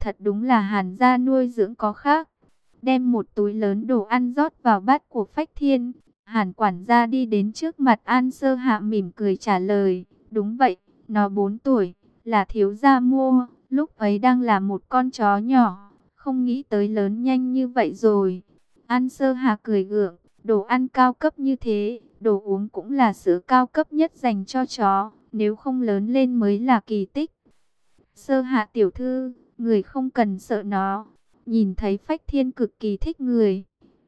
Thật đúng là Hàn gia nuôi dưỡng có khác. Đem một túi lớn đồ ăn rót vào bát của Phách Thiên. Hàn quản gia đi đến trước mặt An Sơ Hạ mỉm cười trả lời. Đúng vậy, nó 4 tuổi, là thiếu gia mua. Lúc ấy đang là một con chó nhỏ, không nghĩ tới lớn nhanh như vậy rồi. An Sơ Hạ cười gượng, đồ ăn cao cấp như thế, đồ uống cũng là sữa cao cấp nhất dành cho chó. Nếu không lớn lên mới là kỳ tích. Sơ Hạ tiểu thư, người không cần sợ nó. Nhìn thấy Phách Thiên cực kỳ thích người.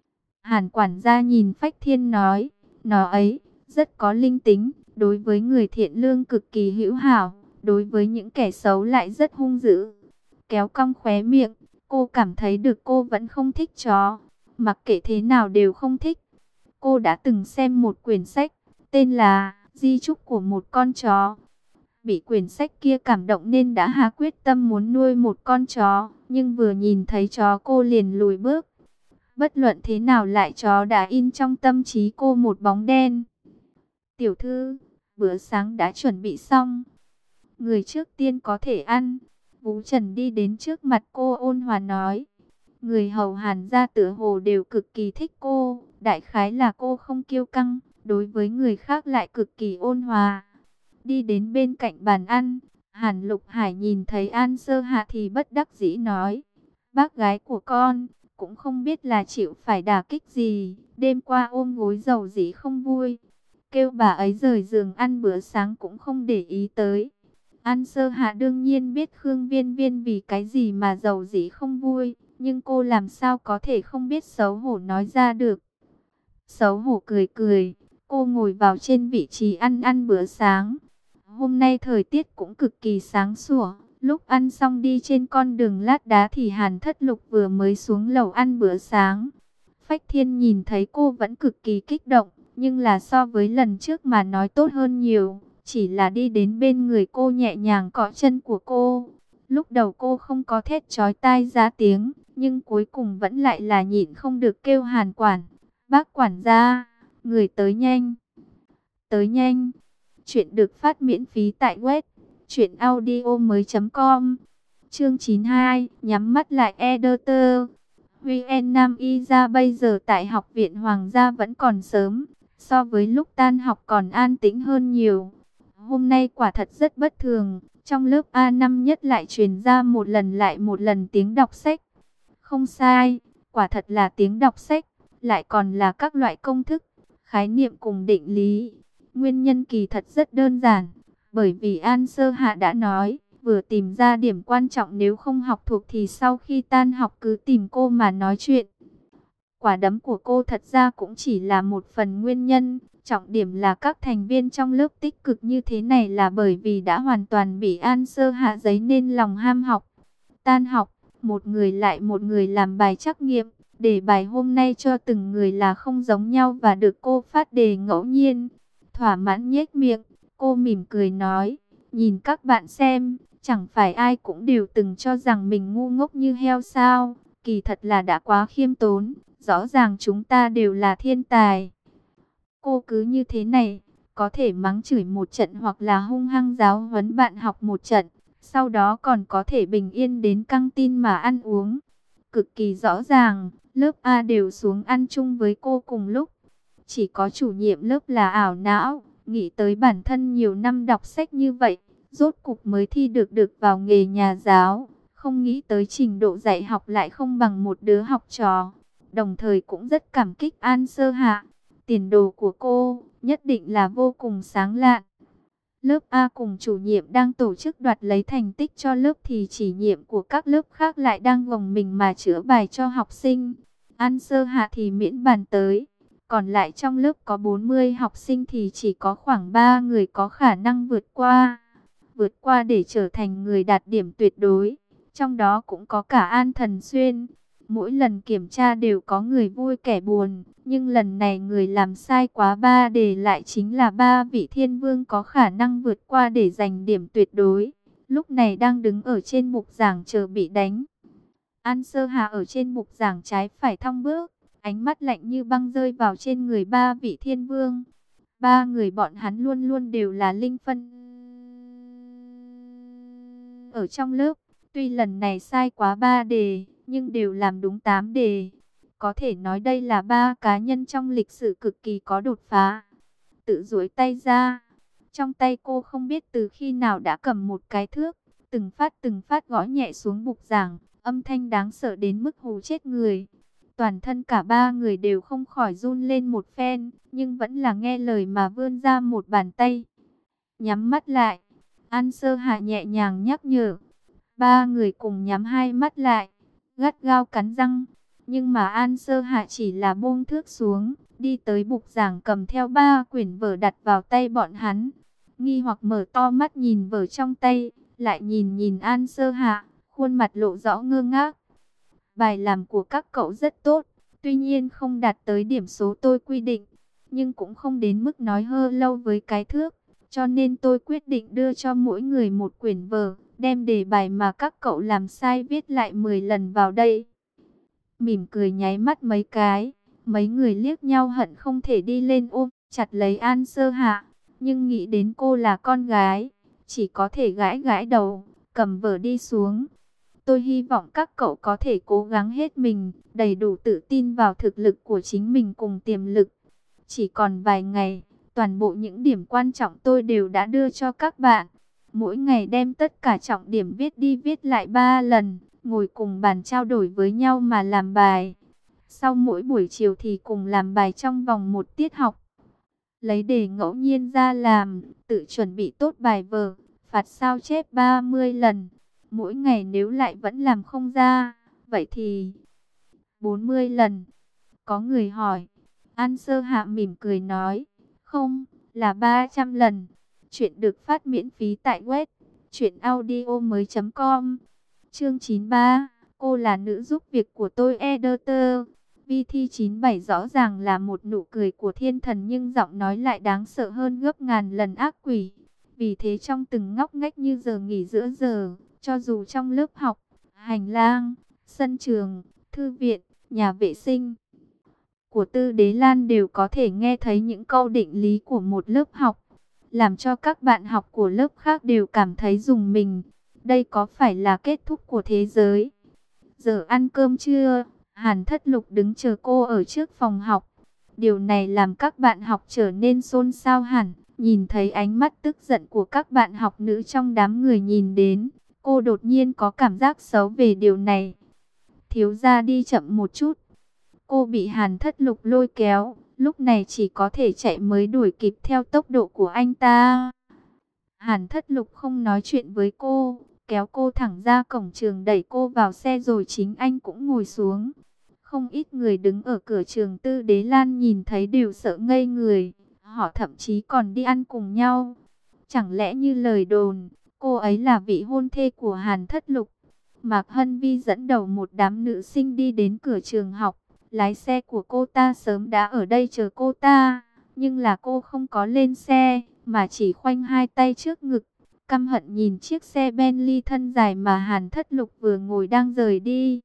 Hàn quản gia nhìn Phách Thiên nói, nó ấy rất có linh tính, đối với người thiện lương cực kỳ hữu hảo, đối với những kẻ xấu lại rất hung dữ. Kéo cong khóe miệng, cô cảm thấy được cô vẫn không thích chó, mặc kệ thế nào đều không thích. Cô đã từng xem một quyển sách, tên là Di chúc của một con chó. Bị quyển sách kia cảm động nên đã hạ quyết tâm muốn nuôi một con chó, nhưng vừa nhìn thấy chó cô liền lùi bước. Bất luận thế nào lại chó đã in trong tâm trí cô một bóng đen. Tiểu thư, bữa sáng đã chuẩn bị xong. Người trước tiên có thể ăn. Vũ Trần đi đến trước mặt cô ôn hòa nói. Người hầu Hàn gia tựa hồ đều cực kỳ thích cô. Đại khái là cô không kiêu căng, đối với người khác lại cực kỳ ôn hòa. Đi đến bên cạnh bàn ăn, Hàn Lục Hải nhìn thấy An Sơ Hạ thì bất đắc dĩ nói. Bác gái của con, cũng không biết là chịu phải đả kích gì, đêm qua ôm gối dầu dĩ không vui. Kêu bà ấy rời giường ăn bữa sáng cũng không để ý tới. An Sơ Hạ đương nhiên biết Khương Viên Viên vì cái gì mà dầu dĩ không vui, nhưng cô làm sao có thể không biết xấu hổ nói ra được. Xấu hổ cười cười, cô ngồi vào trên vị trí ăn bữa sáng. Hôm nay thời tiết cũng cực kỳ sáng sủa. Lúc ăn xong đi trên con đường lát đá thì Hàn Thất Lục vừa mới xuống lầu ăn bữa sáng. Phách Thiên nhìn thấy cô vẫn cực kỳ kích động, nhưng là so với lần trước mà nói tốt hơn nhiều. Chỉ là đi đến bên người cô nhẹ nhàng cọ chân của cô. Lúc đầu cô không có thét chói tai ra tiếng, nhưng cuối cùng vẫn lại là nhịn không được kêu Hàn quản. Bác quản gia, người tới nhanh. Tới nhanh. Chuyện được phát miễn phí tại web truyệnaudiomoi.com. Chương 92, nhắm mắt lại editor. Huy Nam Y ra bây giờ tại học viện Hoàng gia vẫn còn sớm, so với lúc tan học còn an tĩnh hơn nhiều. Hôm nay quả thật rất bất thường, trong lớp A5 nhất lại truyền ra một lần lại một lần tiếng đọc sách. Không sai, quả thật là tiếng đọc sách, lại còn là các loại công thức, khái niệm cùng định lý. Nguyên nhân kỳ thật rất đơn giản, bởi vì An Sơ Hạ đã nói, vừa tìm ra điểm quan trọng nếu không học thuộc thì sau khi tan học cứ tìm cô mà nói chuyện. Quả đấm của cô thật ra cũng chỉ là một phần nguyên nhân, trọng điểm là các thành viên trong lớp tích cực như thế này là bởi vì đã hoàn toàn bị An Sơ Hạ giấy nên lòng ham học. Tan học, một người lại một người làm bài trắc nghiệm, đề bài hôm nay cho từng người là không giống nhau và được cô phát đề ngẫu nhiên. Thỏa mãn nhếch miệng, cô mỉm cười nói, nhìn các bạn xem, chẳng phải ai cũng đều từng cho rằng mình ngu ngốc như heo sao, kỳ thật là đã quá khiêm tốn, rõ ràng chúng ta đều là thiên tài. Cô cứ như thế này, có thể mắng chửi một trận hoặc là hung hăng giáo huấn bạn học một trận, sau đó còn có thể bình yên đến căng tin mà ăn uống. Cực kỳ rõ ràng, lớp A đều xuống ăn chung với cô cùng lúc. Chỉ có chủ nhiệm lớp là ảo não, nghĩ tới bản thân nhiều năm đọc sách như vậy, rốt cục mới thi được vào nghề nhà giáo, không nghĩ tới trình độ dạy học lại không bằng một đứa học trò. Đồng thời cũng rất cảm kích An Sơ Hạ, tiền đồ của cô nhất định là vô cùng sáng lạn. Lớp A cùng chủ nhiệm đang tổ chức đoạt lấy thành tích cho lớp thì chỉ nhiệm của các lớp khác lại đang gồng mình mà chữa bài cho học sinh. An Sơ Hạ thì miễn bàn tới. Còn lại trong lớp có 40 học sinh thì chỉ có khoảng 3 người có khả năng vượt qua. Vượt qua để trở thành người đạt điểm tuyệt đối. Trong đó cũng có cả An Thần Xuyên. Mỗi lần kiểm tra đều có người vui kẻ buồn. Nhưng lần này người làm sai quá 3 đề lại chính là 3 vị thiên vương có khả năng vượt qua để giành điểm tuyệt đối. Lúc này đang đứng ở trên bục giảng chờ bị đánh. An Sơ Hà ở trên bục giảng trái phải thong bước. Ánh mắt lạnh như băng rơi vào trên người 3 vị thiên vương. 3 người bọn hắn luôn luôn đều là linh phân ở trong lớp. Tuy lần này sai quá 3 đề, nhưng đều làm đúng 8 đề. Có thể nói đây là 3 cá nhân trong lịch sử cực kỳ có đột phá. Tự duỗi tay ra. Trong tay cô không biết từ khi nào đã cầm một cái thước, từng phát gõ nhẹ xuống bục giảng, âm thanh đáng sợ đến mức hù chết người. Toàn thân cả 3 người đều không khỏi run lên một phen, nhưng vẫn là nghe lời mà vươn ra một bàn tay. Nhắm mắt lại, An Sơ Hạ nhẹ nhàng nhắc nhở. 3 người cùng nhắm hai mắt lại, gắt gao cắn răng. Nhưng mà An Sơ Hạ chỉ là buông thước xuống, đi tới bục giảng cầm theo 3 quyển vở đặt vào tay bọn hắn. Nghi hoặc mở to mắt nhìn vở trong tay, lại nhìn An Sơ Hạ, khuôn mặt lộ rõ ngơ ngác. Bài làm của các cậu rất tốt, tuy nhiên không đạt tới điểm số tôi quy định, nhưng cũng không đến mức nói hơ lâu với cái thước. Cho nên tôi quyết định đưa cho mỗi người một quyển vở, đem đề bài mà các cậu làm sai viết lại 10 lần vào đây. Mỉm cười nháy mắt mấy cái, mấy người liếc nhau hận không thể đi lên ôm chặt lấy An Sơ Hạ. Nhưng nghĩ đến cô là con gái, chỉ có thể gãi gãi đầu, cầm vở đi xuống. Tôi hy vọng các cậu có thể cố gắng hết mình, đầy đủ tự tin vào thực lực của chính mình cùng tiềm lực. Chỉ còn vài ngày, toàn bộ những điểm quan trọng tôi đều đã đưa cho các bạn. Mỗi ngày đem tất cả trọng điểm viết đi viết lại 3 lần, ngồi cùng bàn trao đổi với nhau mà làm bài. Sau mỗi buổi chiều thì cùng làm bài trong vòng một tiết học. Lấy đề ngẫu nhiên ra làm, tự chuẩn bị tốt bài vở, phạt sao chép 30 lần. Mỗi ngày nếu lại vẫn làm không ra, vậy thì 40 lần. Có người hỏi, An Sơ Hạ mỉm cười nói, không, là 300 lần. Chuyện được phát miễn phí tại web truyệnaudiomoi.com. Chương 93, cô là nữ giúp việc của tôi editor. VT97 rõ ràng là một nụ cười của thiên thần nhưng giọng nói lại đáng sợ hơn gấp ngàn lần ác quỷ. Vì thế trong từng ngóc ngách như giờ nghỉ giữa giờ, cho dù trong lớp học, hành lang, sân trường, thư viện, nhà vệ sinh của Tư Đế Lan đều có thể nghe thấy những câu định lý của một lớp học, làm cho các bạn học của lớp khác đều cảm thấy rùng mình. Đây có phải là kết thúc của thế giới? Giờ ăn cơm trưa, Hàn Thất Lục đứng chờ cô ở trước phòng học. Điều này làm các bạn học trở nên xôn xao hẳn. Nhìn thấy ánh mắt tức giận của các bạn học nữ trong đám người nhìn đến, cô đột nhiên có cảm giác xấu về điều này. Thiếu gia đi chậm một chút. Cô bị Hàn Thất Lục lôi kéo, lúc này chỉ có thể chạy mới đuổi kịp theo tốc độ của anh ta. Hàn Thất Lục không nói chuyện với cô, kéo cô thẳng ra cổng trường đẩy cô vào xe rồi chính anh cũng ngồi xuống. Không ít người đứng ở cửa trường Tư Đế Lan nhìn thấy đều sợ ngây người, họ thậm chí còn đi ăn cùng nhau. Chẳng lẽ như lời đồn, cô ấy là vị hôn thê của Hàn Thất Lục? Mạc Hân Vi dẫn đầu một đám nữ sinh đi đến cửa trường học, lái xe của cô ta sớm đã ở đây chờ cô ta, nhưng là cô không có lên xe, mà chỉ khoanh hai tay trước ngực, căm hận nhìn chiếc xe Bentley thân dài mà Hàn Thất Lục vừa ngồi đang rời đi.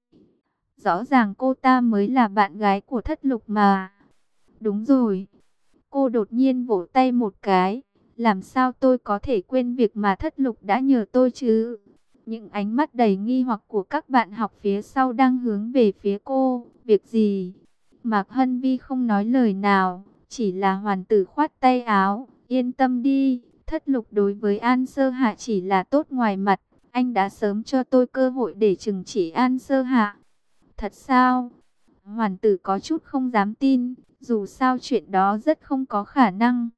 Rõ ràng cô ta mới là bạn gái của Thất Lục mà. Đúng rồi. Cô đột nhiên vỗ tay một cái. Làm sao tôi có thể quên việc mà Thất Lục đã nhờ tôi chứ? Những ánh mắt đầy nghi hoặc của các bạn học phía sau đang hướng về phía cô. Việc gì? Mạc Hân Vi không nói lời nào, chỉ là hoàn tử khoát tay áo. Yên tâm đi, Thất Lục đối với An Sơ Hạ chỉ là tốt ngoài mặt. Anh đã sớm cho tôi cơ hội để trừng trị An Sơ Hạ. Thật sao? Hoàn tử có chút không dám tin, dù sao chuyện đó rất không có khả năng.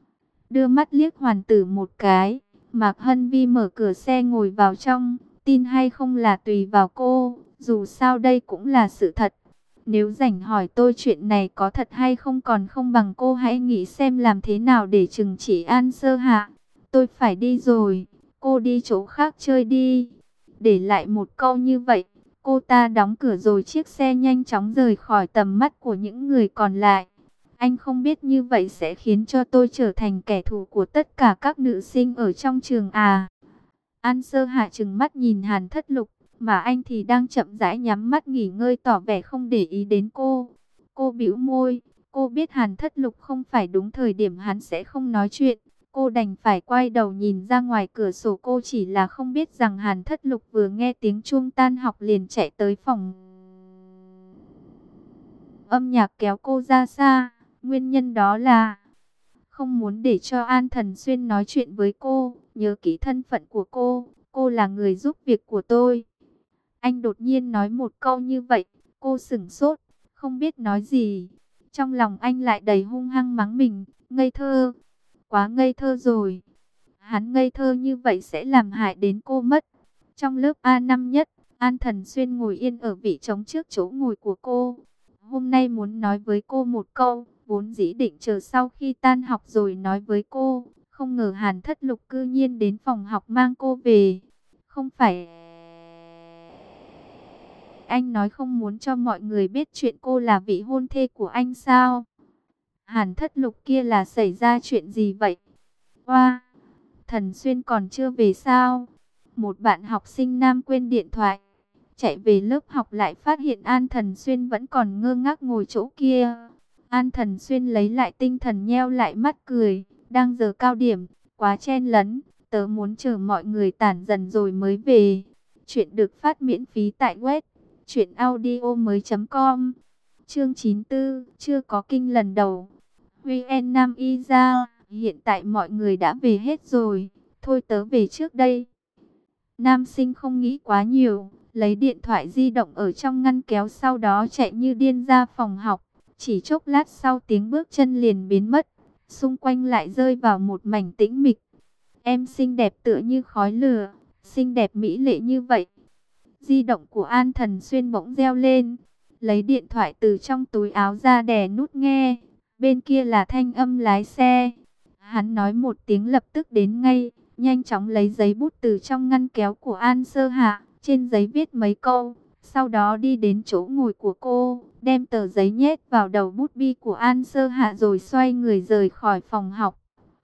Đưa mắt liếc hoàn tử một cái, Mạc Hân Vi mở cửa xe ngồi vào trong, tin hay không là tùy vào cô, dù sao đây cũng là sự thật. Nếu rảnh hỏi tôi chuyện này có thật hay không còn không bằng cô hãy nghĩ xem làm thế nào để trừng trị An Sơ Hạ. Tôi phải đi rồi, cô đi chỗ khác chơi đi. Để lại một câu như vậy, cô ta đóng cửa rồi chiếc xe nhanh chóng rời khỏi tầm mắt của những người còn lại. Anh không biết như vậy sẽ khiến cho tôi trở thành kẻ thù của tất cả các nữ sinh ở trong trường à? An Sơ Hạ trừng mắt nhìn Hàn Thất Lục, mà anh thì đang chậm rãi nhắm mắt nghỉ ngơi tỏ vẻ không để ý đến cô. Cô bĩu môi, cô biết Hàn Thất Lục không phải đúng thời điểm hắn sẽ không nói chuyện. Cô đành phải quay đầu nhìn ra ngoài cửa sổ. Cô chỉ là không biết rằng Hàn Thất Lục vừa nghe tiếng chuông tan học liền chạy tới phòng âm nhạc kéo cô ra xa. Nguyên nhân đó là không muốn để cho An Thần Xuyên nói chuyện với cô. Nhớ kỹ thân phận của cô là người giúp việc của tôi. Anh đột nhiên nói một câu như vậy, cô sửng sốt, không biết nói gì. Trong lòng anh lại đầy hung hăng mắng mình, ngây thơ, quá ngây thơ rồi. Hắn ngây thơ như vậy sẽ làm hại đến cô mất. Trong lớp A năm nhất, An Thần Xuyên ngồi yên ở vị trống trước chỗ ngồi của cô. Hôm nay muốn nói với cô một câu, vốn dĩ định chờ sau khi tan học rồi nói với cô. Không ngờ Hàn Thất Lục cư nhiên đến phòng học mang cô về. Không phải anh nói không muốn cho mọi người biết chuyện cô là vị hôn thê của anh sao? Hàn Thất Lục kia là xảy ra chuyện gì vậy? Oa, Thần Xuyên còn chưa về sao? Một bạn học sinh nam quên điện thoại, chạy về lớp học lại phát hiện An Thần Xuyên vẫn còn ngơ ngác ngồi chỗ kia. An Thần Xuyên lấy lại tinh thần nheo lại mắt cười, đang giờ cao điểm, quá chen lấn, tớ muốn chờ mọi người tản dần rồi mới về. Chuyện được phát miễn phí tại web truyệnaudiomoi.com. Chương 94, chưa có kinh lần đầu. Huy En Nam Y ra, hiện tại mọi người đã về hết rồi, thôi tớ về trước đây. Nam sinh không nghĩ quá nhiều, lấy điện thoại di động ở trong ngăn kéo, sau đó chạy như điên ra phòng học. Chỉ chốc lát sau tiếng bước chân liền biến mất, xung quanh lại rơi vào một mảnh tĩnh mịch. Em xinh đẹp tựa như khói lửa, xinh đẹp mỹ lệ như vậy. Di động của An Thần Xuyên bỗng reo lên, lấy điện thoại từ trong túi áo ra đè nút nghe. Bên kia là thanh âm lái xe. Hắn nói một tiếng lập tức đến ngay, nhanh chóng lấy giấy bút từ trong ngăn kéo của An Sơ Hạ, trên giấy viết mấy câu, sau đó đi đến chỗ ngồi của cô, đem tờ giấy nhét vào đầu bút bi của An Sơ Hạ rồi xoay người rời khỏi phòng học.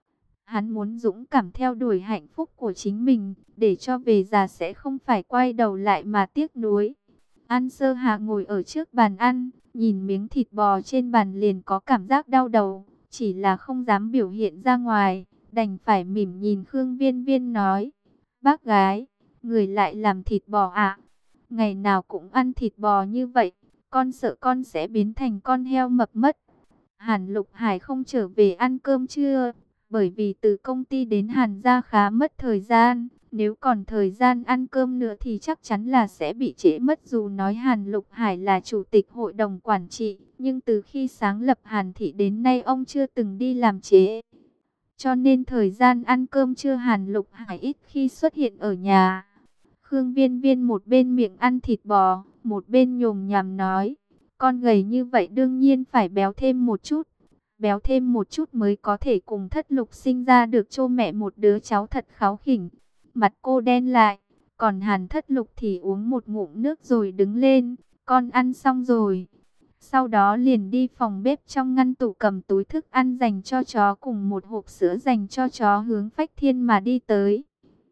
Hắn muốn dũng cảm theo đuổi hạnh phúc của chính mình, để cho về già sẽ không phải quay đầu lại mà tiếc nuối. An Sơ Hạ ngồi ở trước bàn ăn, nhìn miếng thịt bò trên bàn liền có cảm giác đau đầu, chỉ là không dám biểu hiện ra ngoài, đành phải mỉm nhìn Khương Viên Viên nói: "Bác gái, người lại làm thịt bò ạ? Ngày nào cũng ăn thịt bò như vậy, con sợ con sẽ biến thành con heo mập mất." Hàn Lục Hải không trở về ăn cơm trưa, bởi vì từ công ty đến Hàn gia khá mất thời gian. Nếu còn thời gian ăn cơm nữa thì chắc chắn là sẽ bị trễ mất. Dù nói Hàn Lục Hải là chủ tịch hội đồng quản trị, nhưng từ khi sáng lập Hàn thị đến nay ông chưa từng đi làm trễ. Cho nên thời gian ăn cơm trưa Hàn Lục Hải ít khi xuất hiện ở nhà. Khương Viên Viên một bên miệng ăn thịt bò, một bên nhồm nhằm nói: "Con gầy như vậy đương nhiên phải béo thêm một chút. Béo thêm một chút mới có thể cùng Thất Lục sinh ra được cho mẹ một đứa cháu thật kháu khỉnh." Mặt cô đen lại, còn Hàn Thất Lục thì uống một ngụm nước rồi đứng lên: "Con ăn xong rồi." Sau đó liền đi phòng bếp, trong ngăn tủ cầm túi thức ăn dành cho chó cùng một hộp sữa dành cho chó hướng Phách Thiên mà đi tới.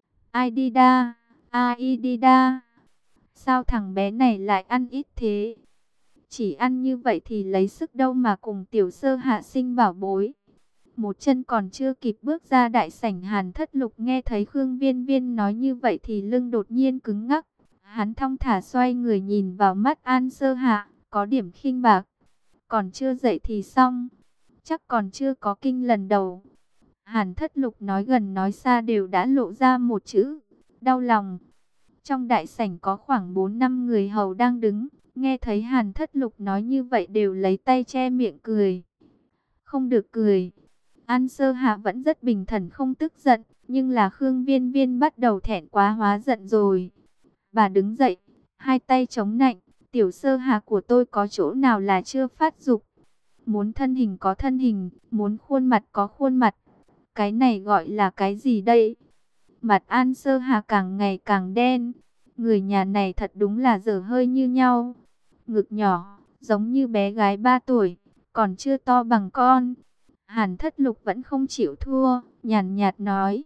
Ai đi đa, ai đi đa, sao thằng bé này lại ăn ít thế? Chỉ ăn như vậy thì lấy sức đâu mà cùng Tiểu Sơ Hạ sinh bảo bối. Một chân còn chưa kịp bước ra đại sảnh, Hàn Thất Lục nghe thấy Khương Viên Viên nói như vậy thì lưng đột nhiên cứng ngắc. Hắn thong thả xoay người nhìn vào mắt An Sơ Hạ, có điểm khinh bạc: "Còn chưa dậy thì xong, chắc còn chưa có kinh lần đầu." Hàn Thất Lục nói gần nói xa đều đã lộ ra một chữ: đau lòng. Trong đại sảnh có khoảng 4-5 người hầu đang đứng, nghe thấy Hàn Thất Lục nói như vậy đều lấy tay che miệng cười. Không được cười. An Sơ Hạ vẫn rất bình thản không tức giận, nhưng là Khương Viên Viên bắt đầu thẹn quá hóa giận rồi. Bà đứng dậy, hai tay chống nạnh: "Tiểu Sơ Hạ của tôi có chỗ nào là chưa phát dục? Muốn thân hình có thân hình, muốn khuôn mặt có khuôn mặt. Cái này gọi là cái gì đây?" Mặt An Sơ Hạ càng ngày càng đen. Người nhà này thật đúng là dở hơi như nhau. Ngực nhỏ, giống như bé gái 3 tuổi, còn chưa to bằng con. Hàn Thất Lục vẫn không chịu thua, nhàn nhạt nói.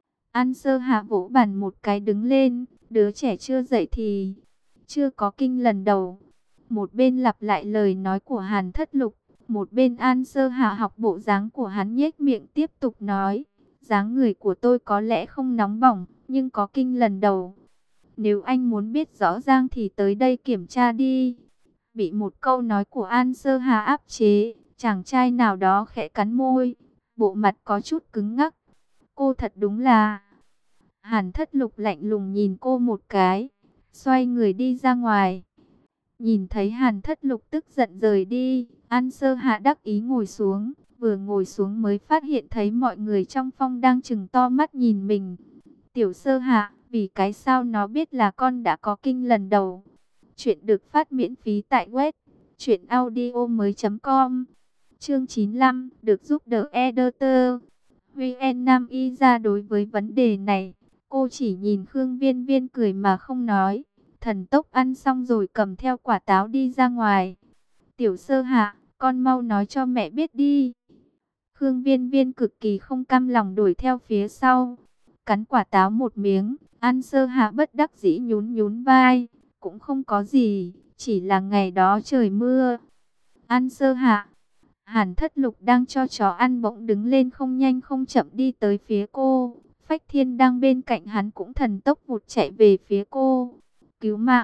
An Sơ Hạ vỗ bàn một cái đứng lên: "Đứa trẻ chưa dậy thì chưa có kinh lần đầu." Một bên lặp lại lời nói của Hàn Thất Lục, một bên An Sơ Hạ học bộ dáng của hắn, nhếch miệng tiếp tục nói: Dáng người của tôi có lẽ không nóng bỏng, nhưng có kinh lần đầu. Nếu anh muốn biết rõ ràng thì tới đây kiểm tra đi. Bị một câu nói của An Sơ Hà áp chế, chàng trai nào đó khẽ cắn môi, bộ mặt có chút cứng ngắc. Cô thật đúng là... Hàn Thất Lục lạnh lùng nhìn cô một cái, xoay người đi ra ngoài. Nhìn thấy Hàn Thất Lục tức giận rời đi, An Sơ Hạ đắc ý ngồi xuống, vừa ngồi xuống mới phát hiện thấy mọi người trong phòng đang trừng to mắt nhìn mình. Tiểu Sơ Hạ, vì cái sao nó biết là con đã có kinh lần đầu. Chuyện được phát miễn phí tại web truyệnaudiomoi.com. Chương 95, được giúp đỡ editor. Huy En Nam Y ra đối với vấn đề này, cô chỉ nhìn Khương Viên Viên cười mà không nói. Thần tốc ăn xong rồi cầm theo quả táo đi ra ngoài. Tiểu Sơ Hạ, con mau nói cho mẹ biết đi. Khương Viên Viên cực kỳ không cam lòng đuổi theo phía sau. Cắn quả táo một miếng, An Sơ Hạ bất đắc dĩ nhún nhún vai. Cũng không có gì, chỉ là ngày đó trời mưa. An Sơ Hạ, Hàn Thất Lục đang cho chó ăn bỗng đứng lên không nhanh không chậm đi tới phía cô. Phách Thiên đang bên cạnh hắn cũng thần tốc vụt chạy về phía cô. Cứu mạng!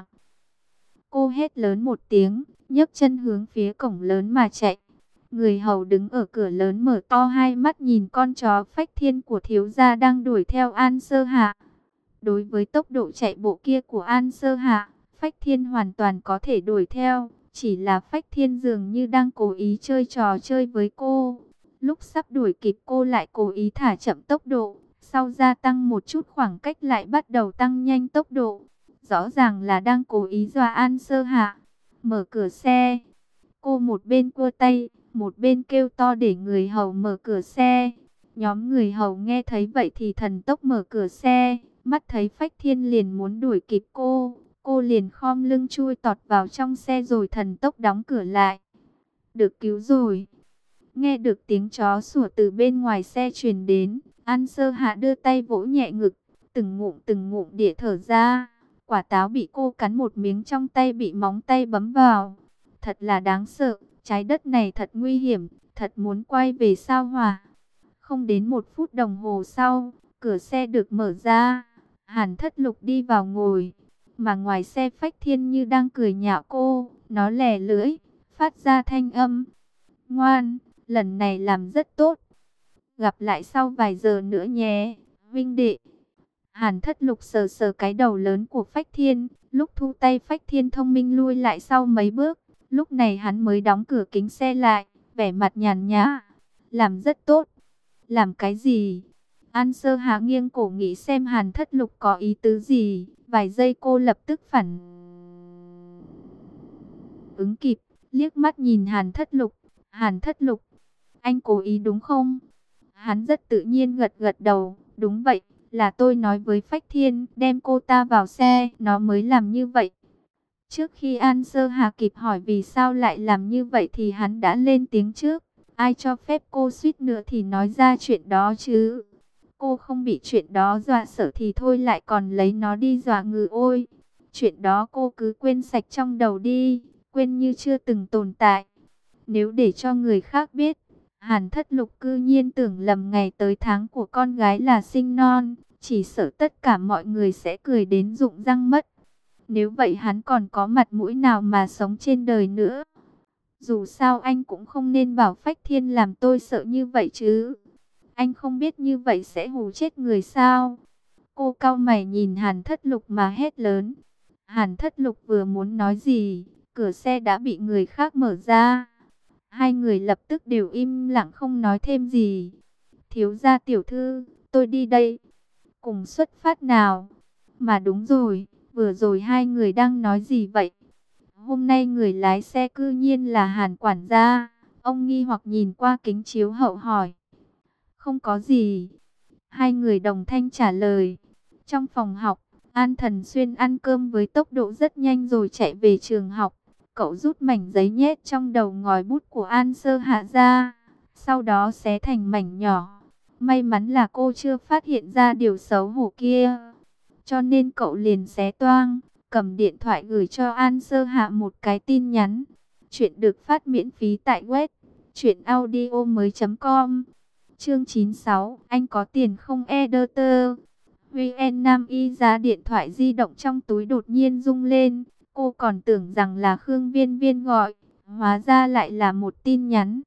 Cô hét lớn một tiếng, nhấc chân hướng phía cổng lớn mà chạy. Người hầu đứng ở cửa lớn mở to hai mắt nhìn con chó Phách Thiên của thiếu gia đang đuổi theo An Sơ Hạ. Đối với tốc độ chạy bộ kia của An Sơ Hạ, Phách Thiên hoàn toàn có thể đuổi theo. Chỉ là Phách Thiên dường như đang cố ý chơi trò chơi với cô. Lúc sắp đuổi kịp cô lại cố ý thả chậm tốc độ. Sau gia tăng một chút khoảng cách lại bắt đầu tăng nhanh tốc độ. Rõ ràng là đang cố ý dọa An Sơ Hạ. Mở cửa xe. Cô một bên cua tay, một bên kêu to để người hầu mở cửa xe. Nhóm người hầu nghe thấy vậy thì thần tốc mở cửa xe. Mắt thấy Phách Thiên liền muốn đuổi kịp cô. Cô liền khom lưng chui tọt vào trong xe rồi thần tốc đóng cửa lại. Được cứu rồi. Nghe được tiếng chó sủa từ bên ngoài xe truyền đến. An Sơ Hạ đưa tay vỗ nhẹ ngực. Từng ngụm đĩa thở ra. Quả táo bị cô cắn một miếng trong tay bị móng tay bấm vào. Thật là đáng sợ. Trái đất này thật nguy hiểm. Thật muốn quay về sao Hỏa. Không đến 1 phút đồng hồ sau, cửa xe được mở ra. Hàn Thất Lục đi vào ngồi. Mà ngoài xe Phách Thiên như đang cười nhạo cô. Nó lè lưỡi, phát ra thanh âm. Ngoan, lần này làm rất tốt. Gặp lại sau vài giờ nữa nhé, vinh đệ. Hàn Thất Lục sờ sờ cái đầu lớn của Phách Thiên. Lúc thu tay Phách Thiên thông minh lui lại sau mấy bước. Lúc này hắn mới đóng cửa kính xe lại, vẻ mặt nhàn nhã. Làm rất tốt. Làm cái gì? An Sơ Hạ nghiêng cổ nghĩ xem Hàn Thất Lục có ý tứ gì. Vài giây cô lập tức phản ứng kịp, liếc mắt nhìn Hàn Thất Lục. Hàn Thất Lục, anh cố ý đúng không? Hắn rất tự nhiên gật gật đầu. Đúng vậy, là tôi nói với Phách Thiên đem cô ta vào xe, nó mới làm như vậy. Trước khi An Sơ Hà kịp hỏi vì sao lại làm như vậy thì hắn đã lên tiếng trước. Ai cho phép cô suýt nữa thì nói ra chuyện đó chứ. Cô không bị chuyện đó dọa sợ thì thôi lại còn lấy nó đi dọa người ôi. Chuyện đó cô cứ quên sạch trong đầu đi, quên như chưa từng tồn tại. Nếu để cho người khác biết, Hàn Thất Lục cư nhiên tưởng lầm ngày tới tháng của con gái là sinh non, chỉ sợ tất cả mọi người sẽ cười đến rụng răng mất. Nếu vậy hắn còn có mặt mũi nào mà sống trên đời nữa. Dù sao anh cũng không nên bảo Phách Thiên làm tôi sợ như vậy chứ. Anh không biết như vậy sẽ hù chết người sao? Cô cau mày nhìn Hàn Thất Lục mà hét lớn. Hàn Thất Lục vừa muốn nói gì, cửa xe đã bị người khác mở ra. Hai người lập tức đều im lặng không nói thêm gì. Thiếu gia tiểu thư, tôi đi đây. Cùng xuất phát nào. Mà đúng rồi, vừa rồi hai người đang nói gì vậy? Hôm nay người lái xe cư nhiên là Hàn quản gia. Ông nghi hoặc nhìn qua kính chiếu hậu hỏi. Không có gì. Hai người đồng thanh trả lời. Trong phòng học, An Thần Xuyên ăn cơm với tốc độ rất nhanh rồi chạy về trường học. Cậu rút mảnh giấy nhét trong đầu ngòi bút của An Sơ Hạ ra. Sau đó xé thành mảnh nhỏ. May mắn là cô chưa phát hiện ra điều xấu hổ kia. Cho nên cậu liền xé toang, cầm điện thoại gửi cho An Sơ Hạ một cái tin nhắn. Chuyện được phát miễn phí tại web truyệnaudiomoi.com. Chương 96, anh có tiền không editor? Huy Nam Y ra điện thoại di động trong túi đột nhiên rung lên. Cô còn tưởng rằng là Khương Viên Viên gọi, hóa ra lại là một tin nhắn.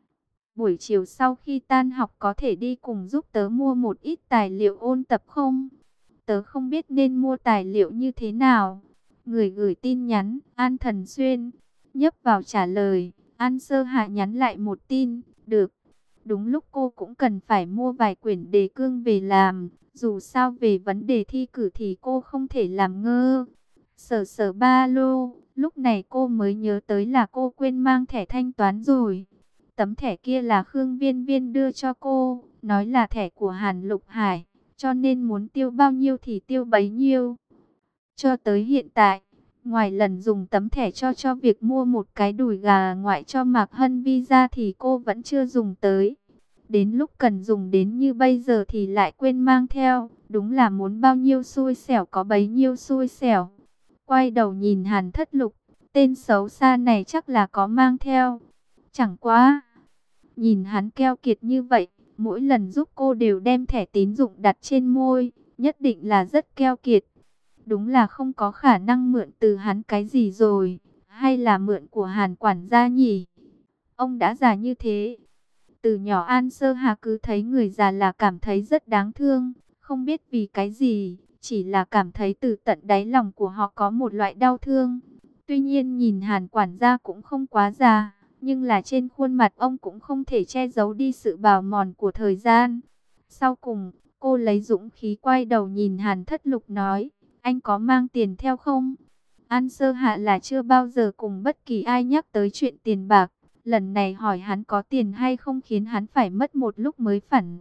Buổi chiều sau khi tan học có thể đi cùng giúp tớ mua một ít tài liệu ôn tập không? Tớ không biết nên mua tài liệu như thế nào. Người gửi tin nhắn, An Thần Xuyên. Nhấp vào trả lời, An Sơ Hạ nhắn lại một tin, được. Đúng lúc cô cũng cần phải mua vài quyển đề cương về làm. Dù sao về vấn đề thi cử thì cô không thể làm ngơ. Sờ sờ ba lô, lúc này cô mới nhớ tới là cô quên mang thẻ thanh toán rồi. Tấm thẻ kia là Khương Viên Viên đưa cho cô, nói là thẻ của Hàn Lục Hải, cho nên muốn tiêu bao nhiêu thì tiêu bấy nhiêu. Cho tới hiện tại, ngoài lần dùng tấm thẻ cho việc mua một cái đùi gà ngoại cho Mạc Hân Vi ra thì cô vẫn chưa dùng tới. Đến lúc cần dùng đến như bây giờ thì lại quên mang theo, đúng là muốn bao nhiêu xui xẻo có bấy nhiêu xui xẻo. Quay đầu nhìn Hàn Thất Lục, tên xấu xa này chắc là có mang theo. Chẳng quá, nhìn hắn keo kiệt như vậy, mỗi lần giúp cô đều đem thẻ tín dụng đặt trên môi, nhất định là rất keo kiệt. Đúng là không có khả năng mượn từ hắn cái gì rồi, hay là mượn của Hàn quản gia nhỉ? Ông đã già như thế. Từ nhỏ An Sơ Hà cứ thấy người già là cảm thấy rất đáng thương, không biết vì cái gì, chỉ là cảm thấy từ tận đáy lòng của họ có một loại đau thương. Tuy nhiên nhìn Hàn quản gia cũng không quá già, nhưng là trên khuôn mặt ông cũng không thể che giấu đi sự bào mòn của thời gian. Sau cùng, cô lấy dũng khí quay đầu nhìn Hàn Thất Lục nói, anh có mang tiền theo không? An Sơ Hạ là chưa bao giờ cùng bất kỳ ai nhắc tới chuyện tiền bạc. Lần này hỏi hắn có tiền hay không khiến hắn phải mất một lúc mới phản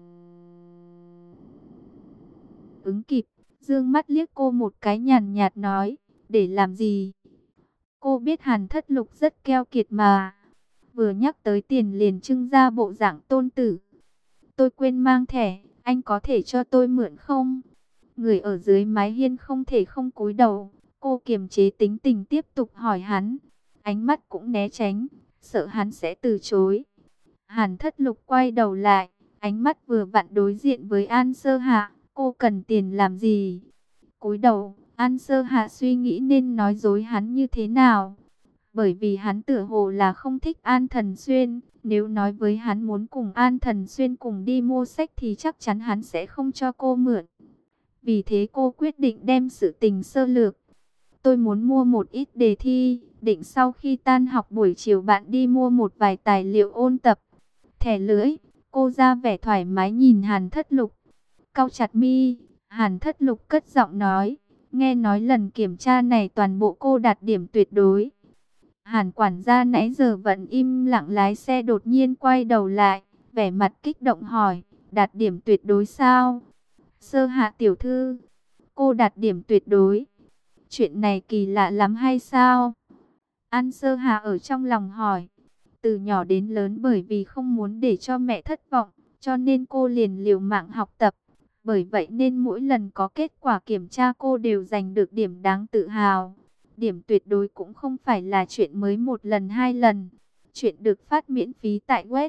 ứng kịp. Dương mắt liếc cô một cái nhàn nhạt nói, để làm gì? Cô biết Hàn Thất Lục rất keo kiệt mà. Vừa nhắc tới tiền liền trưng ra bộ dạng tôn tử. Tôi quên mang thẻ, anh có thể cho tôi mượn không? Người ở dưới mái hiên không thể không cúi đầu. Cô kiềm chế tính tình tiếp tục hỏi hắn. Ánh mắt cũng né tránh, sợ hắn sẽ từ chối. Hàn Thất Lục quay đầu lại, ánh mắt vừa vặn đối diện với An Sơ Hạ. Cô cần tiền làm gì? Cúi đầu, An Sơ Hạ suy nghĩ nên nói dối hắn như thế nào. Bởi vì hắn tựa hồ là không thích An Thần Xuyên. Nếu nói với hắn muốn cùng An Thần Xuyên cùng đi mua sách thì chắc chắn hắn sẽ không cho cô mượn. Vì thế cô quyết định đem sự tình sơ lược. Tôi muốn mua một ít đề thi, định sau khi tan học buổi chiều bạn đi mua một vài tài liệu ôn tập. Thẻ lưỡi, cô ra vẻ thoải mái nhìn Hàn Thất Lục. Cau chặt mi, Hàn Thất Lục cất giọng nói, nghe nói lần kiểm tra này toàn bộ cô đạt điểm tuyệt đối. Hàn quản gia nãy giờ vẫn im lặng lái xe đột nhiên quay đầu lại, vẻ mặt kích động hỏi, đạt điểm tuyệt đối sao? Sơ Hạ tiểu thư, cô đạt điểm tuyệt đối. Chuyện này kỳ lạ lắm hay sao? An Sơ Hà ở trong lòng hỏi. Từ nhỏ đến lớn bởi vì không muốn để cho mẹ thất vọng, cho nên cô liền liều mạng học tập. Bởi vậy nên mỗi lần có kết quả kiểm tra cô đều giành được điểm đáng tự hào. Điểm tuyệt đối cũng không phải là chuyện mới một lần hai lần. Chuyện được phát miễn phí tại web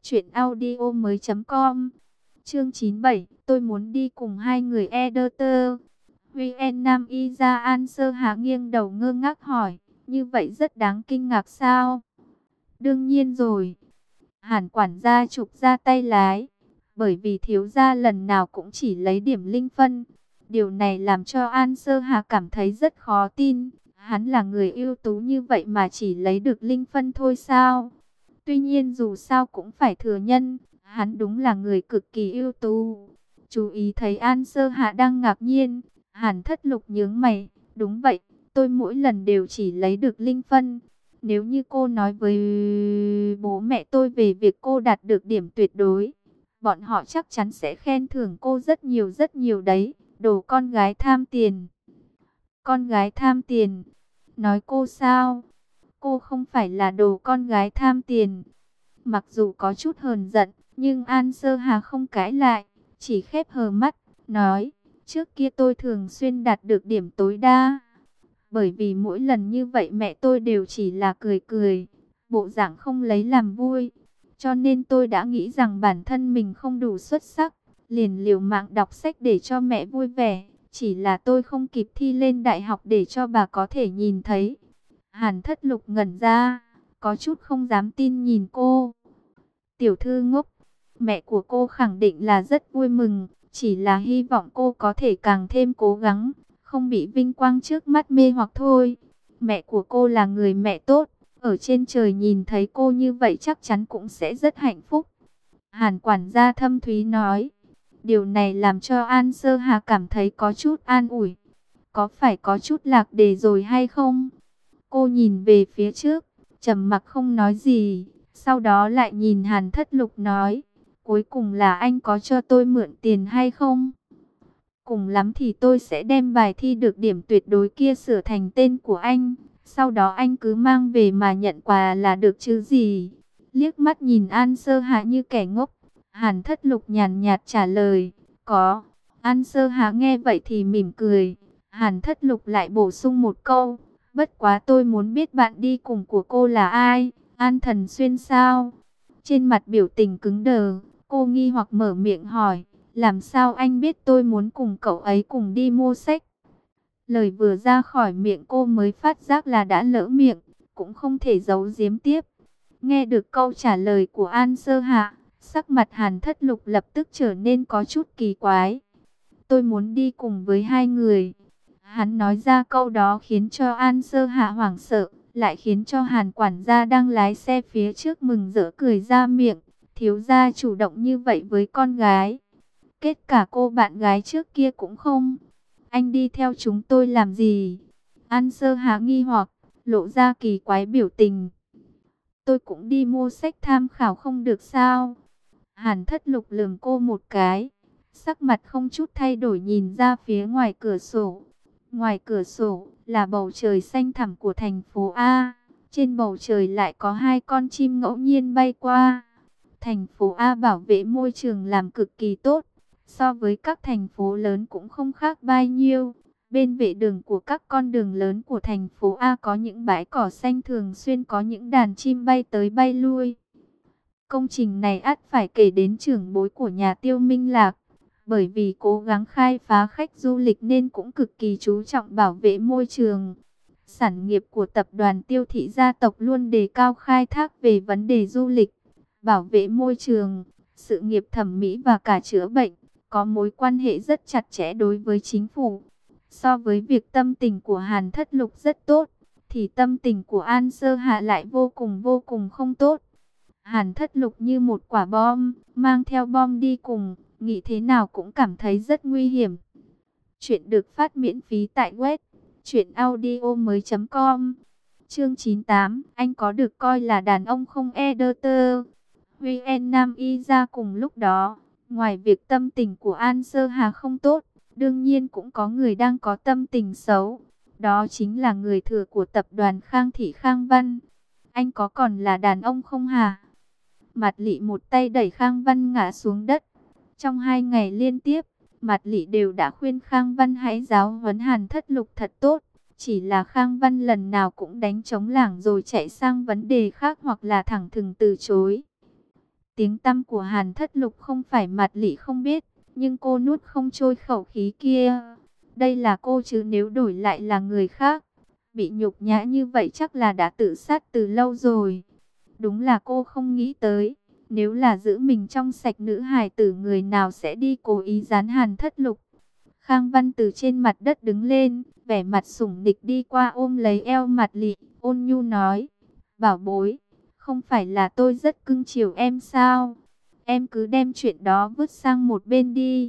truyệnaudiomoi.com. Chương 97, tôi muốn đi cùng hai người editor. Huy Nam Y ra An Sơ Hà nghiêng đầu ngơ ngác hỏi, như vậy rất đáng kinh ngạc sao? Đương nhiên rồi. Hàn quản gia chụp ra tay lái, bởi vì thiếu gia lần nào cũng chỉ lấy điểm linh phân. Điều này làm cho An Sơ Hà cảm thấy rất khó tin. Hắn là người ưu tú như vậy mà chỉ lấy được linh phân thôi sao? Tuy nhiên dù sao cũng phải thừa nhận, hắn đúng là người cực kỳ ưu tú. Chú ý thấy An Sơ Hạ đang ngạc nhiên, Hàn Thất Lục nhướng mày, đúng vậy, tôi mỗi lần đều chỉ lấy được linh phân. Nếu như cô nói với bố mẹ tôi về việc cô đạt được điểm tuyệt đối, bọn họ chắc chắn sẽ khen thưởng cô rất nhiều đấy, đồ con gái tham tiền. Con gái tham tiền, nói cô sao? Cô không phải là đồ con gái tham tiền. Mặc dù có chút hờn giận, nhưng An Sơ Hà không cãi lại, chỉ khép hờ mắt, nói, trước kia tôi thường xuyên đạt được điểm tối đa. Bởi vì mỗi lần như vậy mẹ tôi đều chỉ là cười cười, bộ dạng không lấy làm vui. Cho nên tôi đã nghĩ rằng bản thân mình không đủ xuất sắc, liền liều mạng đọc sách để cho mẹ vui vẻ. Chỉ là tôi không kịp thi lên đại học để cho bà có thể nhìn thấy. Hàn Thất Lục ngẩn ra, có chút không dám tin nhìn cô. Tiểu thư ngốc, mẹ của cô khẳng định là rất vui mừng, chỉ là hy vọng cô có thể càng thêm cố gắng, không bị vinh quang trước mắt mê hoặc thôi. Mẹ của cô là người mẹ tốt, ở trên trời nhìn thấy cô như vậy chắc chắn cũng sẽ rất hạnh phúc. Hàn quản gia thâm thúy nói. Điều này làm cho An Sơ Hà cảm thấy có chút an ủi. Có phải có chút lạc đề rồi hay không? Cô nhìn về phía trước, trầm mặc không nói gì. Sau đó lại nhìn Hàn Thất Lục nói. Cuối cùng là anh có cho tôi mượn tiền hay không? Cùng lắm thì tôi sẽ đem bài thi được điểm tuyệt đối kia sửa thành tên của anh. Sau đó anh cứ mang về mà nhận quà là được chứ gì. Liếc mắt nhìn An Sơ Hạ như kẻ ngốc. Hàn Thất Lục nhàn nhạt trả lời. Có. An Sơ Hạ nghe vậy thì mỉm cười. Hàn Thất Lục lại bổ sung một câu. Bất quá tôi muốn biết bạn đi cùng của cô là ai. An Thần Xuyên sao? Trên mặt biểu tình cứng đờ. Cô nghi hoặc mở miệng hỏi. Làm sao anh biết tôi muốn cùng cậu ấy cùng đi mua sách? Lời vừa ra khỏi miệng cô mới phát giác là đã lỡ miệng, cũng không thể giấu giếm tiếp. Nghe được câu trả lời của An Sơ Hạ, sắc mặt Hàn Thất Lục lập tức trở nên có chút kỳ quái. Tôi muốn đi cùng với hai người. Hắn nói ra câu đó khiến cho An Sơ Hạ hoảng sợ, lại khiến cho Hàn quản gia đang lái xe phía trước mừng rỡ cười ra miệng. Thiếu gia chủ động như vậy với con gái. Kết cả cô bạn gái trước kia cũng không. Anh đi theo chúng tôi làm gì? An Sơ Hạ nghi hoặc, lộ ra kỳ quái biểu tình. Tôi cũng đi mua sách tham khảo không được sao? Hàn Thất Lục lườm cô một cái. Sắc mặt không chút thay đổi nhìn ra phía ngoài cửa sổ. Ngoài cửa sổ là bầu trời xanh thẳm của thành phố A. Trên bầu trời lại có hai con chim ngẫu nhiên bay qua. Thành phố A bảo vệ môi trường làm cực kỳ tốt. So với các thành phố lớn cũng không khác bao nhiêu. Bên vệ đường của các con đường lớn của thành phố A có những bãi cỏ xanh thường xuyên có những đàn chim bay tới bay lui. Công trình này ắt phải kể đến trưởng bối của nhà Tiêu Minh Lạc. Bởi vì cố gắng khai phá khách du lịch nên cũng cực kỳ chú trọng bảo vệ môi trường. Sản nghiệp của tập đoàn Tiêu Thị gia tộc luôn đề cao khai thác về vấn đề du lịch, bảo vệ môi trường, sự nghiệp thẩm mỹ và cả chữa bệnh. Có mối quan hệ rất chặt chẽ đối với chính phủ. So với việc tâm tình của Hàn Thất Lục rất tốt, thì tâm tình của An Sơ Hạ lại vô cùng không tốt. Hàn Thất Lục như một quả bom, mang theo bom đi cùng, nghĩ thế nào cũng cảm thấy rất nguy hiểm. Chuyện được phát miễn phí tại web truyệnaudiomoi.com. Chương 98, anh có được coi là đàn ông không editor. Huy En Nam Y ra cùng lúc đó. Ngoài việc tâm tình của An Sơ Hà không tốt, đương nhiên cũng có người đang có tâm tình xấu. Đó chính là người thừa của tập đoàn Khang Thị Khang Văn. Anh có còn là đàn ông không hả? Mạt Lị một tay đẩy Khang Văn ngã xuống đất. Trong 2 ngày liên tiếp, Mạt Lị đều đã khuyên Khang Văn hãy giáo huấn Hàn Thất Lục thật tốt. Chỉ là Khang Văn lần nào cũng đánh trống lảng rồi chạy sang vấn đề khác hoặc là thẳng thừng từ chối. Tiếng tăm của Hàn Thất Lục không phải Mạt Lị không biết, nhưng cô nuốt không trôi khẩu khí kia. Đây là cô chứ nếu đổi lại là người khác, bị nhục nhã như vậy chắc là đã tự sát từ lâu rồi. Đúng là cô không nghĩ tới, nếu là giữ mình trong sạch nữ hài tử người nào sẽ đi cố ý gián Hàn Thất Lục. Khang Văn từ trên mặt đất đứng lên, vẻ mặt sủng nịch đi qua ôm lấy eo Mạt Lị, ôn nhu nói: "Bảo bối, không phải là tôi rất cưng chiều em sao? Em cứ đem chuyện đó vứt sang một bên đi.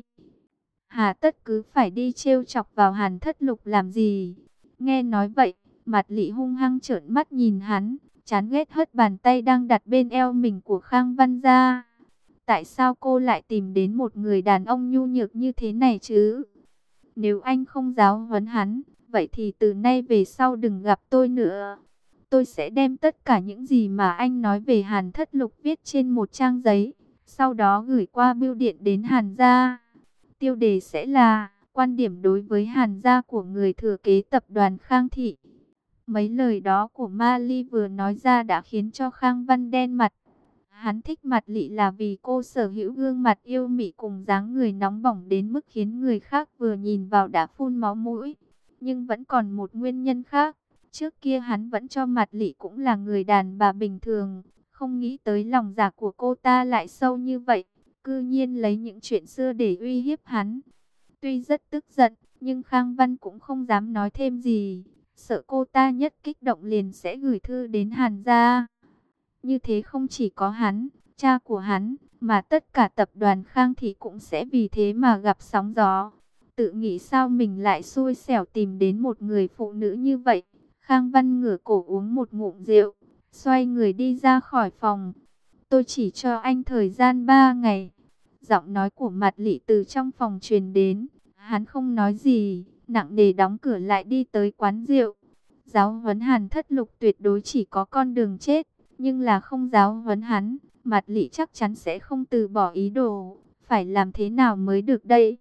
Hà tất cứ phải đi trêu chọc vào Hàn Thất Lục làm gì?" Nghe nói vậy, Mạt Lị hung hăng trợn mắt nhìn hắn, chán ghét hất bàn tay đang đặt bên eo mình của Khang Văn ra. Tại sao cô lại tìm đến một người đàn ông nhu nhược như thế này chứ? Nếu anh không giáo huấn hắn, vậy thì từ nay về sau đừng gặp tôi nữa. Tôi sẽ đem tất cả những gì mà anh nói về Hàn Thất Lục viết trên một trang giấy, sau đó gửi qua bưu điện đến Hàn gia. Tiêu đề sẽ là quan điểm đối với Hàn gia của người thừa kế tập đoàn Khang Thị. Mấy lời đó của Mali vừa nói ra đã khiến cho Khang Văn đen mặt. Hắn thích Mạt Lị là vì cô sở hữu gương mặt yêu mị cùng dáng người nóng bỏng đến mức khiến người khác vừa nhìn vào đã phun máu mũi. Nhưng vẫn còn một nguyên nhân khác. Trước kia hắn vẫn cho Mạt Lị cũng là người đàn bà bình thường. Không nghĩ tới lòng dạ của cô ta lại sâu như vậy. Cư nhiên lấy những chuyện xưa để uy hiếp hắn. Tuy rất tức giận, nhưng Khang Văn cũng không dám nói thêm gì. Sợ cô ta nhất kích động liền sẽ gửi thư đến Hàn gia. Như thế không chỉ có hắn, cha của hắn, mà tất cả tập đoàn Khang Thị cũng sẽ vì thế mà gặp sóng gió. Tự nghĩ sao mình lại xui xẻo tìm đến một người phụ nữ như vậy. Khang Văn ngửa cổ uống một ngụm rượu, xoay người đi ra khỏi phòng. Tôi chỉ cho anh thời gian 3 ngày. Giọng nói của Mạt Lị từ trong phòng truyền đến. Hắn không nói gì, nặng nề đóng cửa lại đi tới quán rượu. Giáo huấn Hàn Thất Lục tuyệt đối chỉ có con đường chết. Nhưng là không giáo huấn hắn, Mạt Lị chắc chắn sẽ không từ bỏ ý đồ. Phải làm thế nào mới được đây?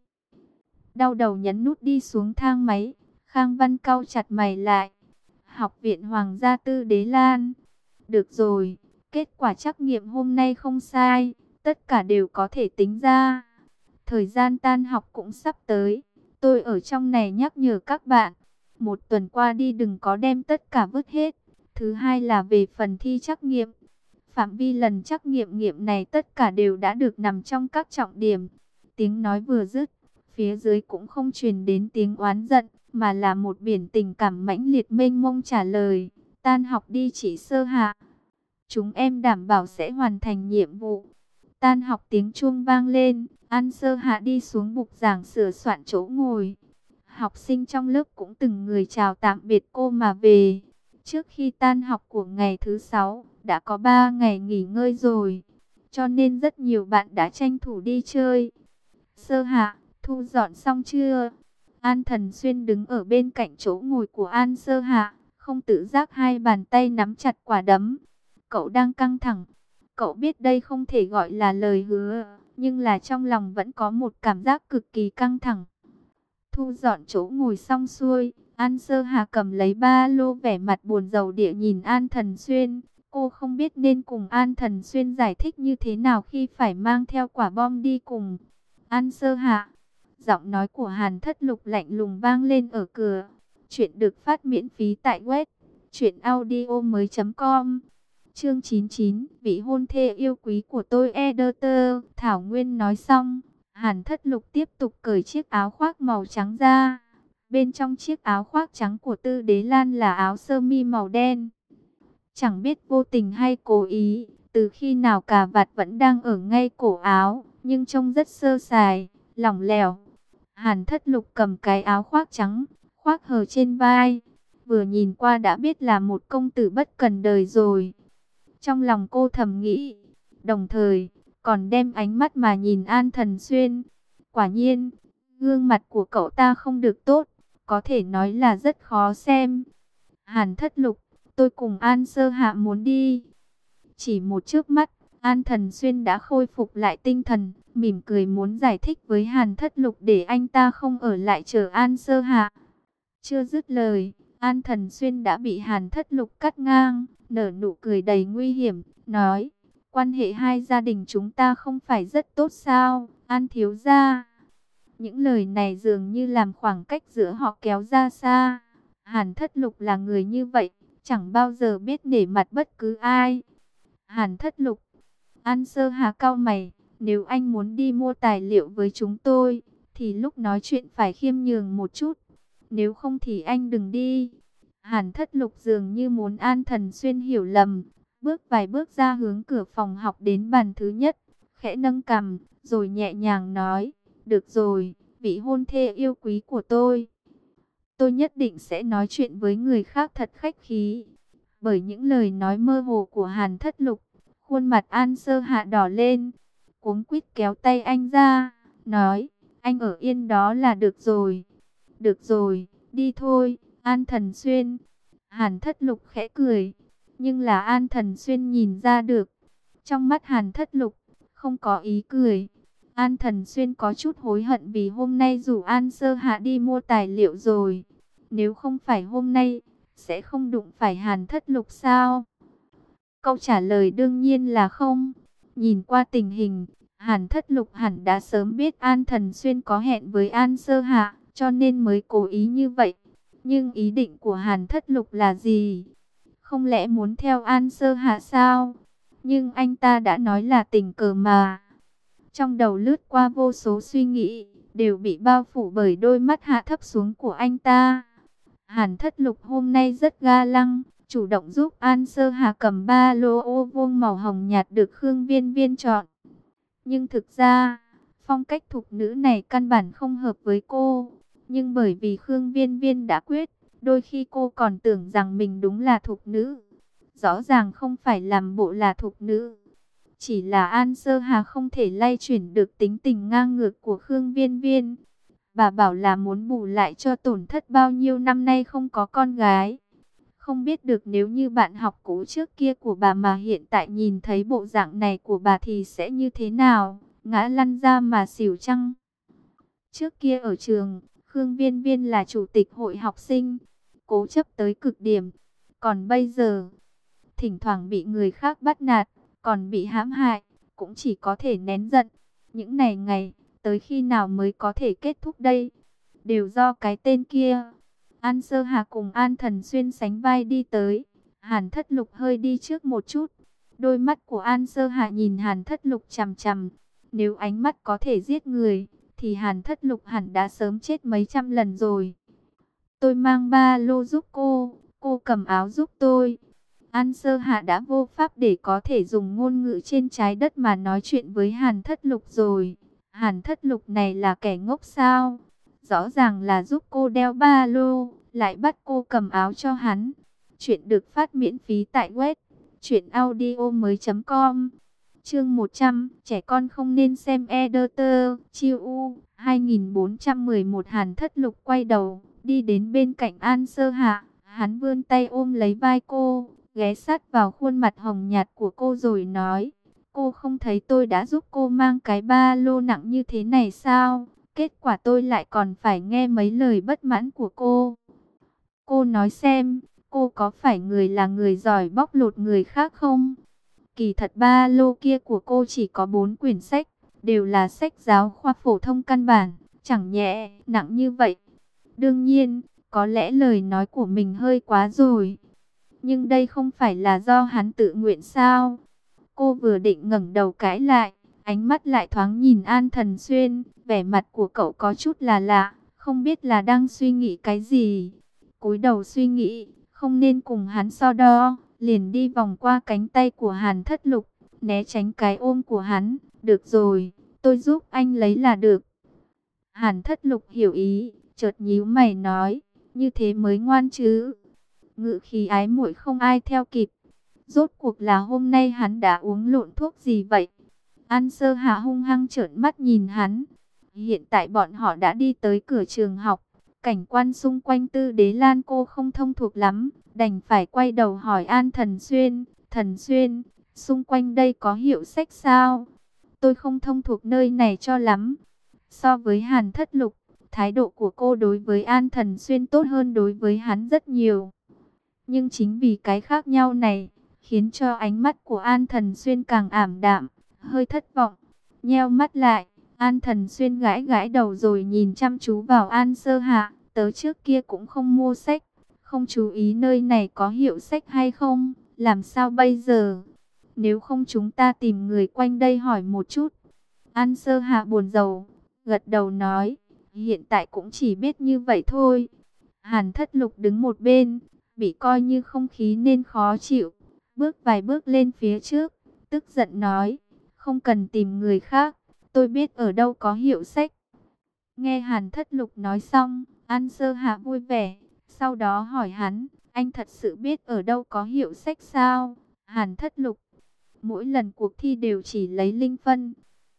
Đau đầu nhấn nút đi xuống thang máy. Khang Văn cau chặt mày lại. Học viện Hoàng gia Tư Đế Lan. Được rồi, kết quả trắc nghiệm hôm nay không sai. Tất cả đều có thể tính ra. Thời gian tan học cũng sắp tới. Tôi ở trong này nhắc nhở các bạn. Một tuần qua đi đừng có đem tất cả vứt hết. Thứ hai là về phần thi trắc nghiệm. Phạm vi lần trắc nghiệm này tất cả đều đã được nằm trong các trọng điểm. Tiếng nói vừa dứt, phía dưới cũng không truyền đến tiếng oán giận, mà là một biển tình cảm mãnh liệt mênh mông trả lời. Tan học đi chị Sơ Hạ. Chúng em đảm bảo sẽ hoàn thành nhiệm vụ. Tan học tiếng chuông vang lên, An Sơ Hạ đi xuống bục giảng sửa soạn chỗ ngồi. Học sinh trong lớp cũng từng người chào tạm biệt cô mà về. Trước khi tan học của ngày thứ 6, đã có 3 ngày nghỉ ngơi rồi. Cho nên rất nhiều bạn đã tranh thủ đi chơi. Sơ Hạ, thu dọn xong chưa? An Thần Xuyên đứng ở bên cạnh chỗ ngồi của An Sơ Hạ, không tự giác hai bàn tay nắm chặt quả đấm. Cậu đang căng thẳng. Cậu biết đây không thể gọi là lời hứa, nhưng là trong lòng vẫn có một cảm giác cực kỳ căng thẳng. Thu dọn chỗ ngồi xong xuôi, An Sơ Hà cầm lấy ba lô vẻ mặt buồn rầu địa nhìn An Thần Xuyên. Cô không biết nên cùng An Thần Xuyên giải thích như thế nào khi phải mang theo quả bom đi cùng. An Sơ Hà, giọng nói của Hàn Thất Lục lạnh lùng vang lên ở cửa. Chuyện được phát miễn phí tại web truyệnaudiomoi.com. Chương 99, vị hôn thê yêu quý của tôi Editor. Thảo Nguyên nói xong, Hàn Thất Lục tiếp tục cởi chiếc áo khoác màu trắng ra. Bên trong chiếc áo khoác trắng của Tư Đế Lan là áo sơ mi màu đen. Chẳng biết vô tình hay cố ý, từ khi nào cà vạt vẫn đang ở ngay cổ áo, nhưng trông rất sơ sài, lỏng lẻo. Hàn Thất Lục cầm cái áo khoác trắng, khoác hờ trên vai. Vừa nhìn qua đã biết là một công tử bất cần đời rồi. Trong lòng cô thầm nghĩ, đồng thời còn đem ánh mắt mà nhìn An Thần Xuyên. Quả nhiên, gương mặt của cậu ta không được tốt, có thể nói là rất khó xem. Hàn Thất Lục, tôi cùng An Sơ Hạ muốn đi. Chỉ một chớp mắt, An Thần Xuyên đã khôi phục lại tinh thần, mỉm cười muốn giải thích với Hàn Thất Lục để anh ta không ở lại chờ An Sơ Hạ. Chưa dứt lời, An Thần Xuyên đã bị Hàn Thất Lục cắt ngang, nở nụ cười đầy nguy hiểm, nói, quan hệ hai gia đình chúng ta không phải rất tốt sao, An thiếu gia. Những lời này dường như làm khoảng cách giữa họ kéo ra xa. Hàn Thất Lục là người như vậy, chẳng bao giờ biết nể mặt bất cứ ai. Hàn Thất Lục, An Sơ Hà cau mày, nếu anh muốn đi mua tài liệu với chúng tôi, thì lúc nói chuyện phải khiêm nhường một chút. Nếu không thì anh đừng đi. Hàn Thất Lục dường như muốn An Thần Xuyên hiểu lầm, bước vài bước ra hướng cửa phòng học đến bàn thứ nhất, khẽ nâng cằm, rồi nhẹ nhàng nói, được rồi, vị hôn thê yêu quý của tôi. Tôi nhất định sẽ nói chuyện với người khác thật khách khí. Bởi những lời nói mơ hồ của Hàn Thất Lục, khuôn mặt An Sơ Hạ đỏ lên, cuống quýt kéo tay anh ra, nói, anh ở yên đó là được rồi. Được rồi, đi thôi, An Thần Xuyên. Hàn Thất Lục khẽ cười, nhưng là An Thần Xuyên nhìn ra được. Trong mắt Hàn Thất Lục, không có ý cười. An Thần Xuyên có chút hối hận vì hôm nay rủ An Sơ Hạ đi mua tài liệu rồi. Nếu không phải hôm nay, sẽ không đụng phải Hàn Thất Lục sao? Câu trả lời đương nhiên là không. Nhìn qua tình hình, Hàn Thất Lục hẳn đã sớm biết An Thần Xuyên có hẹn với An Sơ Hạ, cho nên mới cố ý như vậy. Nhưng ý định của Hàn Thất Lục là gì? Không lẽ muốn theo An Sơ Hạ sao? Nhưng anh ta đã nói là tình cờ mà. Trong đầu lướt qua vô số suy nghĩ, đều bị bao phủ bởi đôi mắt hạ thấp xuống của anh ta. Hàn Thất Lục hôm nay rất ga lăng, chủ động giúp An Sơ Hà cầm ba lô ô vuông màu hồng nhạt được Khương Viên Viên chọn. Nhưng thực ra, phong cách thục nữ này căn bản không hợp với cô. Nhưng bởi vì Khương Viên Viên đã quyết, đôi khi cô còn tưởng rằng mình đúng là thục nữ. Rõ ràng không phải làm bộ là thục nữ. Chỉ là An Sơ Hà không thể lay chuyển được tính tình ngang ngược của Khương Viên Viên. Bà bảo là muốn bù lại cho tổn thất bao nhiêu năm nay không có con gái. Không biết được nếu như bạn học cũ trước kia của bà mà hiện tại nhìn thấy bộ dạng này của bà thì sẽ như thế nào? Ngã lăn ra mà xỉu chăng? Trước kia ở trường, Khương Viên Viên là chủ tịch hội học sinh, cố chấp tới cực điểm. Còn bây giờ, thỉnh thoảng bị người khác bắt nạt, còn bị hãm hại, cũng chỉ có thể nén giận. Những này ngày, tới khi nào mới có thể kết thúc đây? Đều do cái tên kia. An Sơ Hà cùng An Thần Xuyên sánh vai đi tới. Hàn Thất Lục hơi đi trước một chút. Đôi mắt của An Sơ Hà nhìn Hàn Thất Lục chằm chằm. Nếu ánh mắt có thể giết người, thì Hàn Thất Lục hẳn đã sớm chết mấy trăm lần rồi. Tôi mang ba lô giúp cô cầm áo giúp tôi. An Sơ Hạ đã vô pháp để có thể dùng ngôn ngữ trên trái đất mà nói chuyện với Hàn Thất Lục rồi. Hàn Thất Lục này là kẻ ngốc sao? Rõ ràng là giúp cô đeo ba lô, lại bắt cô cầm áo cho hắn. Chuyện được phát miễn phí tại web truyệnaudiomoi.com. Chương 100, trẻ con không nên xem Editor, Chiêu U, 2411. Hàn Thất Lục quay đầu, đi đến bên cạnh An Sơ Hạ, hắn vươn tay ôm lấy vai cô, ghé sát vào khuôn mặt hồng nhạt của cô rồi nói: "Cô không thấy tôi đã giúp cô mang cái ba lô nặng như thế này sao? Kết quả tôi lại còn phải nghe mấy lời bất mãn của cô. Cô nói xem, cô có phải là người giỏi bóc lột người khác không?" Kỳ thật ba lô kia của cô chỉ có 4 quyển sách, đều là sách giáo khoa phổ thông căn bản, chẳng nhẹ, nặng như vậy. Đương nhiên, có lẽ lời nói của mình hơi quá rồi. Nhưng đây không phải là do hắn tự nguyện sao? Cô vừa định ngẩng đầu cãi lại, ánh mắt lại thoáng nhìn An Thần Xuyên, vẻ mặt của cậu có chút là lạ, không biết là đang suy nghĩ cái gì. Cúi đầu suy nghĩ, không nên cùng hắn so đo, liền đi vòng qua cánh tay của Hàn Thất Lục, né tránh cái ôm của hắn. "Được rồi, tôi giúp anh lấy là được." Hàn Thất Lục hiểu ý, chợt nhíu mày nói: "Như thế mới ngoan chứ." Ngữ khí ái muội không ai theo kịp. Rốt cuộc là hôm nay hắn đã uống lộn thuốc gì vậy? An Sơ Hạ hung hăng trợn mắt nhìn hắn. Hiện tại bọn họ đã đi tới cửa trường học. Cảnh quan xung quanh Tư Đế Lan cô không thông thuộc lắm, đành phải quay đầu hỏi An Thần Xuyên: "Thần Xuyên, xung quanh đây có hiệu sách sao? Tôi không thông thuộc nơi này cho lắm." So với Hàn Thất Lục, thái độ của cô đối với An Thần Xuyên tốt hơn đối với hắn rất nhiều. Nhưng chính vì cái khác nhau này, khiến cho ánh mắt của An Thần Xuyên càng ảm đạm, hơi thất vọng. Nheo mắt lại, An Thần Xuyên gãi gãi đầu rồi nhìn chăm chú vào An Sơ Hạ. "Tớ trước kia cũng không mua sách, không chú ý nơi này có hiệu sách hay không, làm sao bây giờ? Nếu không chúng ta tìm người quanh đây hỏi một chút." An Sơ Hạ buồn rầu, gật đầu nói: "Hiện tại cũng chỉ biết như vậy thôi." Hàn Thất Lục đứng một bên, bị coi như không khí nên khó chịu, bước vài bước lên phía trước, tức giận nói: "Không cần tìm người khác, tôi biết ở đâu có hiệu sách." Nghe Hàn Thất Lục nói xong, An Sơ Hạ vui vẻ, sau đó hỏi hắn: "Anh thật sự biết ở đâu có hiệu sách sao?" Hàn Thất Lục: "Mỗi lần cuộc thi đều chỉ lấy linh phân."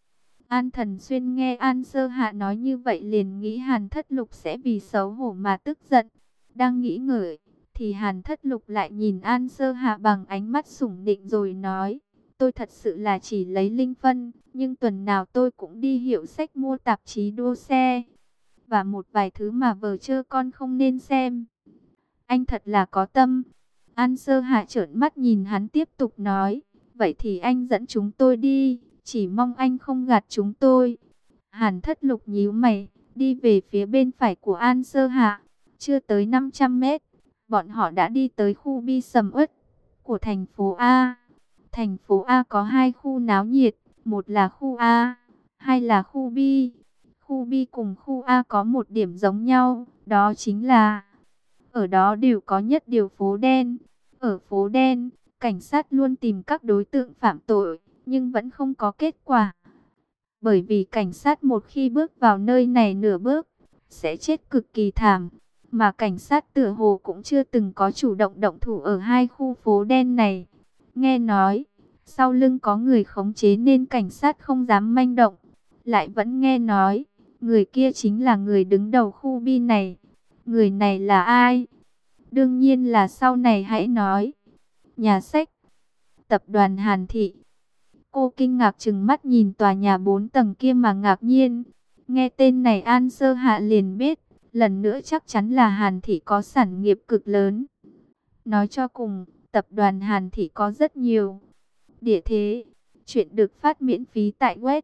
An Thần Xuyên nghe An Sơ Hạ nói như vậy liền nghĩ Hàn Thất Lục sẽ vì xấu hổ mà tức giận. Đang nghĩ ngợi, thì Hàn Thất Lục lại nhìn An Sơ Hạ bằng ánh mắt sủng nịnh rồi nói: "Tôi thật sự là chỉ lấy linh phân, nhưng tuần nào tôi cũng đi hiệu sách mua tạp chí đua xe, và một vài thứ mà vợ chơ con không nên xem." Anh thật là có tâm. An Sơ Hạ trợn mắt nhìn hắn tiếp tục nói: vậy thì anh dẫn chúng tôi đi, chỉ mong anh không gạt chúng tôi. Hàn Thất Lục nhíu mày, đi về phía bên phải của An Sơ Hạ. Chưa tới 500 mét, bọn họ đã đi tới khu bi sầm uất của thành phố A. Thành phố A có hai khu náo nhiệt, một là khu A, hai là khu B. Khu B cùng khu A có một điểm giống nhau, đó chính là ở đó đều có nhất điều phố đen. Ở phố đen, cảnh sát luôn tìm các đối tượng phạm tội, nhưng vẫn không có kết quả. Bởi vì cảnh sát một khi bước vào nơi này nửa bước, sẽ chết cực kỳ thảm. Mà cảnh sát tựa hồ cũng chưa từng có chủ động động thủ ở hai khu phố đen này. Nghe nói, sau lưng có người khống chế nên cảnh sát không dám manh động. Lại vẫn nghe nói, người kia chính là người đứng đầu khu bi này. Người này là ai? Đương nhiên là sau này hãy nói. Nhà sách, tập đoàn Hàn Thị. Cô kinh ngạc trừng mắt nhìn tòa nhà 4 tầng kia mà ngạc nhiên. Nghe tên này An Sơ Hạ liền biết, lần nữa chắc chắn là Hàn Thị có sản nghiệp cực lớn. Nói cho cùng, tập đoàn Hàn Thị có rất nhiều địa thế. Chuyện được phát miễn phí tại web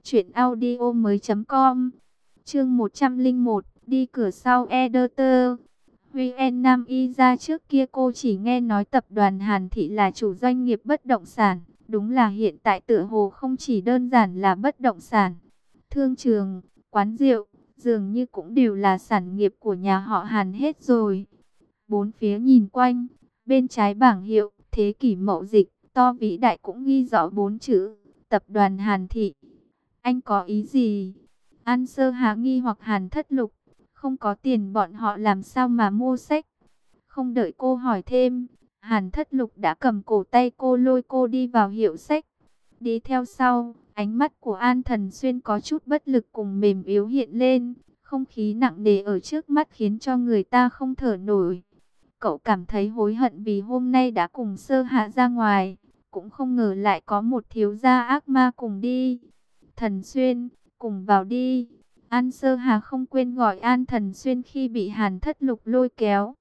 truyệnaudiomoi.com. Chương 101, đi cửa sau editor. Huy En Nam Y ra trước kia cô chỉ nghe nói tập đoàn Hàn Thị là chủ doanh nghiệp bất động sản. Đúng là hiện tại tựa hồ không chỉ đơn giản là bất động sản. Thương trường, quán rượu, dường như cũng đều là sản nghiệp của nhà họ Hàn hết rồi. Bốn phía nhìn quanh, bên trái bảng hiệu, thế kỷ mậu dịch, to vĩ đại cũng ghi rõ 4 chữ, tập đoàn Hàn Thị. Anh có ý gì? An Sơ Hà nghi hoặc Hàn Thất Lục, không có tiền bọn họ làm sao mà mua sách? Không đợi cô hỏi thêm, Hàn Thất Lục đã cầm cổ tay cô lôi cô đi vào hiệu sách. Đi theo sau, ánh mắt của An Thần Xuyên có chút bất lực cùng mềm yếu hiện lên. Không khí nặng nề ở trước mắt khiến cho người ta không thở nổi. Cậu cảm thấy hối hận vì hôm nay đã cùng Sơ Hạ ra ngoài. Cũng không ngờ lại có một thiếu gia ác ma cùng đi. Thần Xuyên, cùng vào đi. An Sơ Hà không quên gọi An Thần Xuyên khi bị Hàn Thất Lục lôi kéo.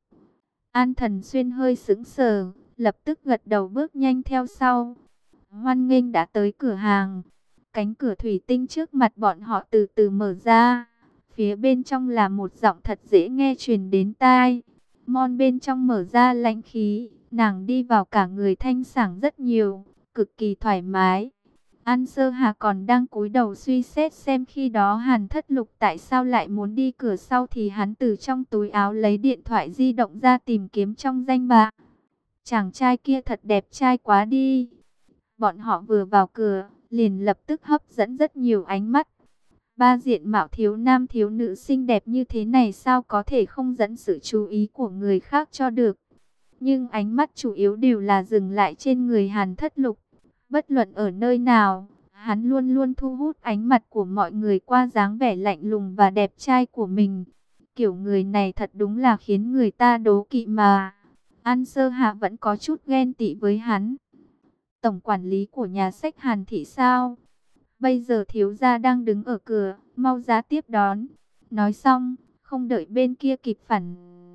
An Thần Xuyên hơi sững sờ, lập tức gật đầu bước nhanh theo sau. Hoan nghênh đã tới cửa hàng. Cánh cửa thủy tinh trước mặt bọn họ từ từ mở ra. Phía bên trong là một giọng thật dễ nghe truyền đến tai. Mon bên trong mở ra lãnh khí. Nàng đi vào cả người thanh sảng rất nhiều, cực kỳ thoải mái. An Sơ Hà còn đang cúi đầu suy xét xem khi đó Hàn Thất Lục tại sao lại muốn đi cửa sau thì hắn từ trong túi áo lấy điện thoại di động ra tìm kiếm trong danh bạ. Chàng trai kia thật đẹp trai quá đi. Bọn họ vừa vào cửa, liền lập tức hấp dẫn rất nhiều ánh mắt. Ba diện mạo thiếu nam thiếu nữ xinh đẹp như thế này sao có thể không dẫn sự chú ý của người khác cho được. Nhưng ánh mắt chủ yếu đều là dừng lại trên người Hàn Thất Lục. Bất luận ở nơi nào, hắn luôn luôn thu hút ánh mặt của mọi người qua dáng vẻ lạnh lùng và đẹp trai của mình. Kiểu người này thật đúng là khiến người ta đố kỵ mà. An Sơ Hạ vẫn có chút ghen tị với hắn. Tổng quản lý của nhà sách Hàn Thị sao? Bây giờ thiếu gia đang đứng ở cửa, mau ra tiếp đón. Nói xong, không đợi bên kia kịp phản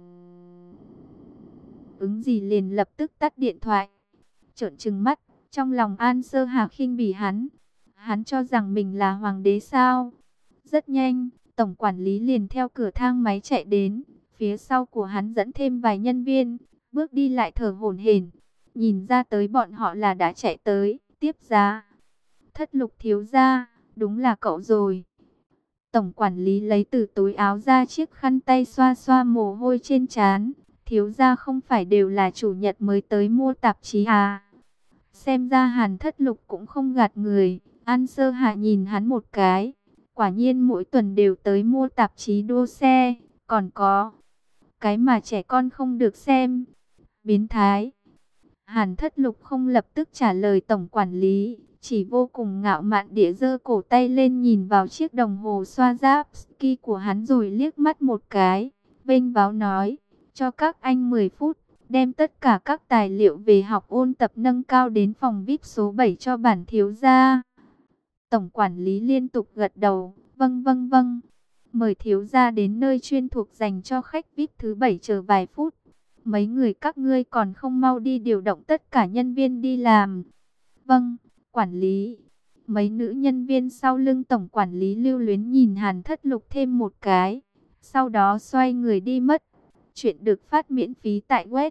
ứng gì liền lập tức tắt điện thoại. Trợn trừng mắt, trong lòng An Sơ Hà khinh bỉ hắn. Hắn cho rằng mình là hoàng đế sao? Rất nhanh, tổng quản lý liền theo cửa thang máy chạy đến. Phía sau của hắn dẫn thêm vài nhân viên, bước đi lại thở hổn hển. Nhìn ra tới bọn họ là đã chạy tới, tiếp giá. Thất Lục thiếu gia, đúng là cậu rồi. Tổng quản lý lấy từ túi áo ra chiếc khăn tay xoa xoa mồ hôi trên trán. Thiếu gia không phải đều là chủ nhật mới tới mua tạp chí à? Xem ra Hàn Thất Lục cũng không gạt người. An Sơ Hạ nhìn hắn một cái. Quả nhiên mỗi tuần đều tới mua tạp chí đua xe. Còn có cái mà trẻ con không được xem. Biến thái. Hàn Thất Lục không lập tức trả lời tổng quản lý, chỉ vô cùng ngạo mạn địa giơ cổ tay lên nhìn vào chiếc đồng hồ xoa giáp ski của hắn rồi liếc mắt một cái, vênh váo nói, cho các anh 10 phút, đem tất cả các tài liệu về học ôn tập nâng cao đến phòng VIP số 7 cho bản thiếu gia. Tổng quản lý liên tục gật đầu, vâng vâng vâng, mời thiếu gia đến nơi chuyên thuộc dành cho khách VIP thứ 7 chờ vài phút. Mấy người các ngươi còn không mau đi điều động tất cả nhân viên đi làm. Vâng, quản lý. Mấy nữ nhân viên sau lưng tổng quản lý lưu luyến nhìn Hàn Thất Lục thêm một cái. Sau đó xoay người đi mất. Chuyện được phát miễn phí tại web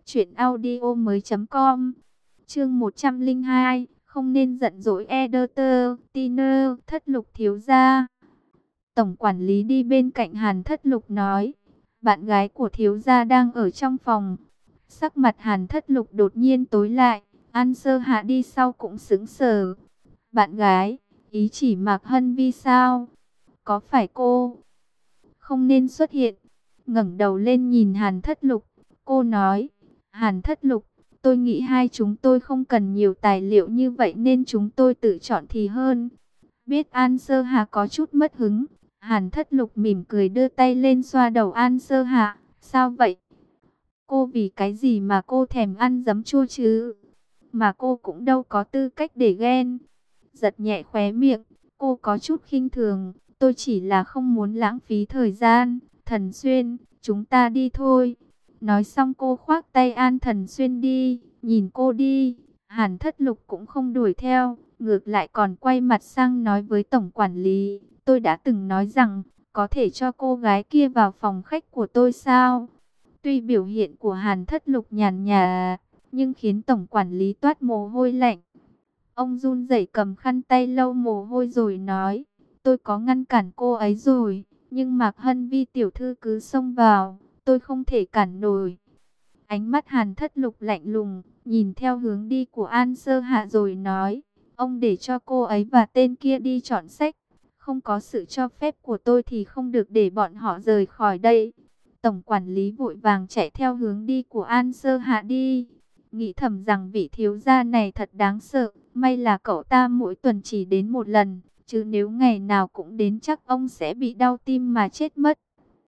truyệnaudiomoi.com. Chương 102, không nên giận dỗi Ederter, Tiner, Thất Lục thiếu gia. Tổng quản lý đi bên cạnh Hàn Thất Lục nói, bạn gái của thiếu gia đang ở trong phòng. Sắc mặt Hàn Thất Lục đột nhiên tối lại, An Sơ Hạ đi sau cũng sững sờ. Bạn gái, ý chỉ Mạc Hân Vi sao? Có phải cô không nên xuất hiện? Ngẩng đầu lên nhìn Hàn Thất Lục, cô nói, Hàn Thất Lục, tôi nghĩ hai chúng tôi không cần nhiều tài liệu như vậy nên chúng tôi tự chọn thì hơn. Biết An Sơ Hạ có chút mất hứng, Hàn Thất Lục mỉm cười đưa tay lên xoa đầu An Sơ Hạ, sao vậy? Cô vì cái gì mà cô thèm ăn giấm chua chứ? Mà cô cũng đâu có tư cách để ghen. Giật nhẹ khóe miệng, cô có chút khinh thường, tôi chỉ là không muốn lãng phí thời gian. Thần Xuyên, chúng ta đi thôi. Nói xong cô khoác tay An Thần Xuyên đi, nhìn cô đi. Hàn Thất Lục cũng không đuổi theo, ngược lại còn quay mặt sang nói với tổng quản lý, tôi đã từng nói rằng, có thể cho cô gái kia vào phòng khách của tôi sao? Tuy biểu hiện của Hàn Thất Lục nhàn nhã, nhưng khiến tổng quản lý toát mồ hôi lạnh. Ông run rẩy cầm khăn tay lau mồ hôi rồi nói, tôi có ngăn cản cô ấy rồi, nhưng Mạc Hân Vi tiểu thư cứ xông vào, tôi không thể cản nổi. Ánh mắt Hàn Thất Lục lạnh lùng, nhìn theo hướng đi của An Sơ Hạ rồi nói, ông để cho cô ấy và tên kia đi chọn sách. Không có sự cho phép của tôi thì không được để bọn họ rời khỏi đây. Tổng quản lý vội vàng chạy theo hướng đi của An Sơ Hạ đi. Nghĩ thầm rằng vị thiếu gia này thật đáng sợ. May là cậu ta mỗi tuần chỉ đến một lần. Chứ nếu ngày nào cũng đến chắc ông sẽ bị đau tim mà chết mất.